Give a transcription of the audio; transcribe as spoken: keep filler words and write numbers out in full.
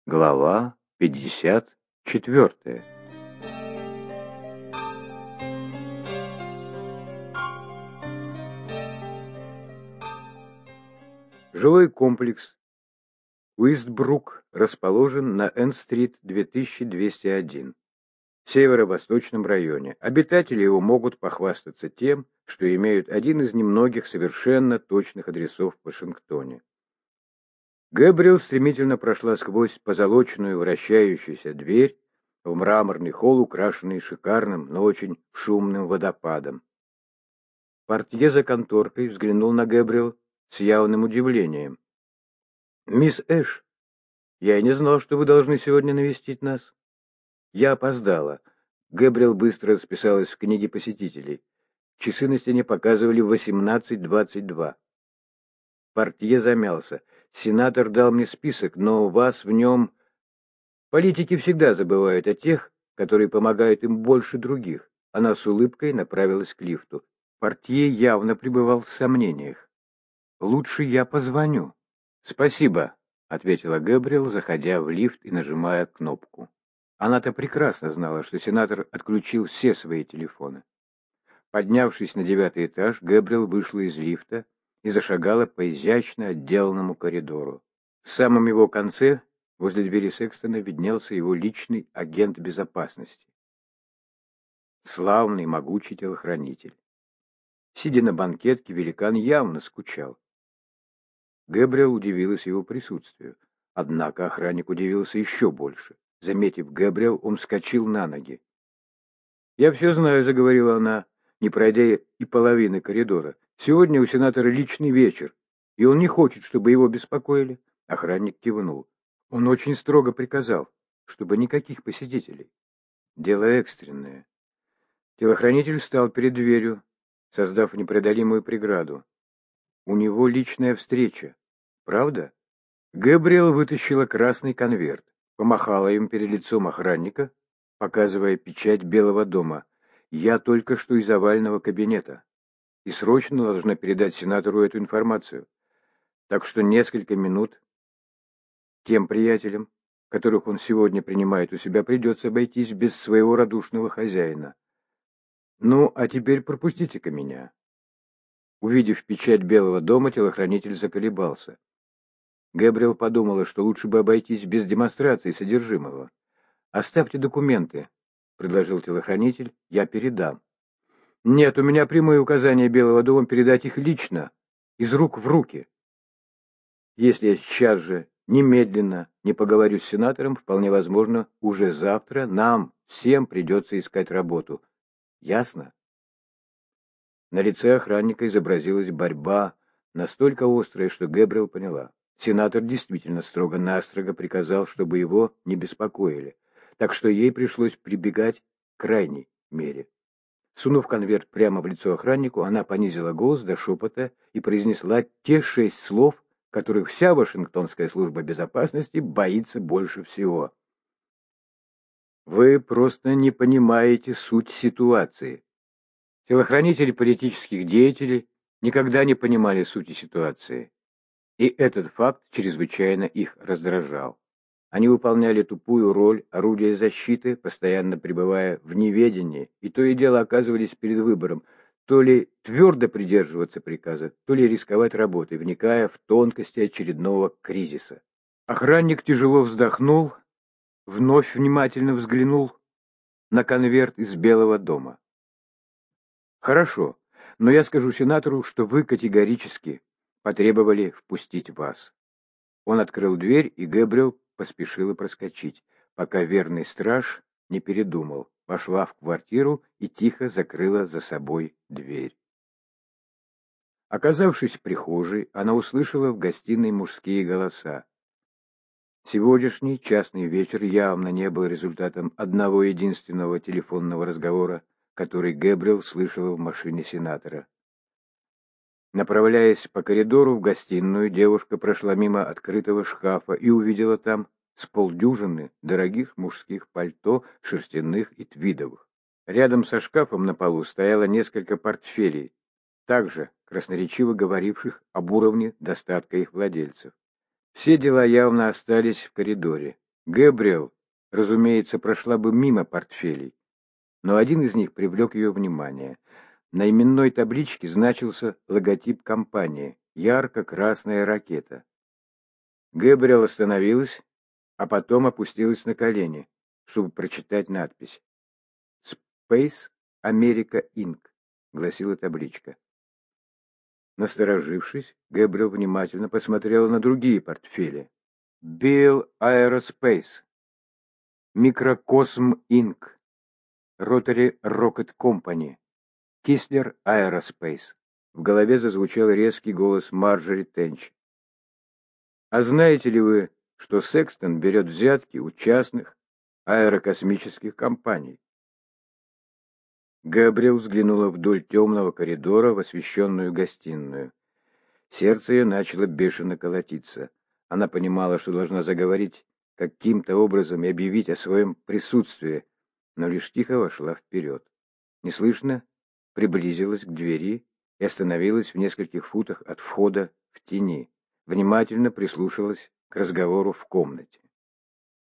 Глава пятьдесят четвертая. Жилой комплекс Уистбрук расположен на Н-стрит две тысячи двести один, в северо-восточном районе. Обитатели его могут похвастаться тем, что имеют один из немногих совершенно точных адресов в Вашингтоне. Гэбриэл стремительно прошла сквозь позолоченную вращающуюся дверь в мраморный холл, украшенный шикарным, но очень шумным водопадом. Портье за конторкой взглянул на Гэбриэл с явным удивлением. «Мисс Эш, я и не знал, что вы должны сегодня навестить нас». «Я опоздала». Гэбриэл быстро расписалась в книге посетителей. Часы на стене показывали восемнадцать двадцать два. Портье замялся. «Сенатор дал мне список, но у вас в нем...» «Политики всегда забывают о тех, которые помогают им больше других». Она с улыбкой направилась к лифту. Портье явно пребывал в сомнениях. «Лучше я позвоню». «Спасибо», — ответила Гэбриэл, заходя в лифт и нажимая кнопку. Она-то прекрасно знала, что сенатор отключил все свои телефоны. Поднявшись на девятый этаж, Гэбриэл вышла из лифта и зашагала по изящно отделанному коридору. В самом его конце, возле двери Секстона, виднелся его личный агент безопасности. Славный, могучий телохранитель. Сидя на банкетке, великан явно скучал. Гэбриэл удивилась его присутствию. Однако охранник удивился еще больше. Заметив Гэбриэл, он вскочил на ноги. «Я все знаю», — заговорила она, не пройдя и половины коридора. «Сегодня у сенатора личный вечер, и он не хочет, чтобы его беспокоили». Охранник кивнул. Он очень строго приказал, чтобы никаких посетителей. Дело экстренное. Телохранитель встал перед дверью, создав непреодолимую преграду. У него личная встреча. Правда? Гэбриэл вытащила красный конверт, помахала им перед лицом охранника, показывая печать Белого дома. «Я только что из овального кабинета и срочно должна передать сенатору эту информацию. Так что несколько минут тем приятелям, которых он сегодня принимает у себя, придется обойтись без своего радушного хозяина. Ну, а теперь пропустите-ка меня». Увидев печать Белого дома, телохранитель заколебался. Гэбриэл подумала, что лучше бы обойтись без демонстрации содержимого. «Оставьте документы», — предложил телохранитель, — «я передам». «Нет, у меня прямое указание Белого дома передать их лично, из рук в руки. Если я сейчас же немедленно не поговорю с сенатором, вполне возможно, уже завтра нам всем придется искать работу. Ясно?» На лице охранника изобразилась борьба, настолько острая, что Гэбриэл поняла. Сенатор действительно строго-настрого приказал, чтобы его не беспокоили, так что ей пришлось прибегать к крайней мере. Сунув конверт прямо в лицо охраннику, она понизила голос до шепота и произнесла те шесть слов, которых вся Вашингтонская служба безопасности боится больше всего. «Вы просто не понимаете суть ситуации». Телохранители политических деятелей никогда не понимали сути ситуации, и этот факт чрезвычайно их раздражал. Они выполняли тупую роль орудия защиты, постоянно пребывая в неведении, и то и дело оказывались перед выбором: то ли твердо придерживаться приказа, то ли рисковать работой, вникая в тонкости очередного кризиса. Охранник тяжело вздохнул, вновь внимательно взглянул на конверт из Белого дома. «Хорошо, но я скажу сенатору, что вы категорически потребовали впустить вас». Он открыл дверь, и Гэбриэл поспешила проскочить, пока верный страж не передумал, вошла в квартиру и тихо закрыла за собой дверь. Оказавшись в прихожей, она услышала в гостиной мужские голоса. Сегодняшний частный вечер явно не был результатом одного единственного телефонного разговора, который Гэбриэл слышала в машине сенатора. Направляясь по коридору в гостиную, девушка прошла мимо открытого шкафа и увидела там с полдюжины дорогих мужских пальто, шерстяных и твидовых. Рядом со шкафом на полу стояло несколько портфелей, также красноречиво говоривших об уровне достатка их владельцев. Все дела явно остались в коридоре. Гэбриэл, разумеется, прошла бы мимо портфелей, но один из них привлек ее внимание. На именной табличке значился логотип компании — ярко-красная ракета. Гэбриэл остановилась, а потом опустилась на колени, чтобы прочитать надпись. «Space America инк» гласила табличка. Насторожившись, Гэбриэл внимательно посмотрела на другие портфели. Beale Aerospace, Microcosm инк, Rotary Rocket Company, Кислер Aerospace. В голове зазвучал резкий голос Марджори Тенч. «А знаете ли вы, что Секстон берет взятки у частных аэрокосмических компаний?» Гэбриэл взглянула вдоль темного коридора в освещенную гостиную. Сердце ее начало бешено колотиться. Она понимала, что должна заговорить каким-то образом и объявить о своем присутствии, но лишь тихо вошла вперед. Неслышно приблизилась к двери и остановилась в нескольких футах от входа в тени. Внимательно прислушалась к разговору в комнате.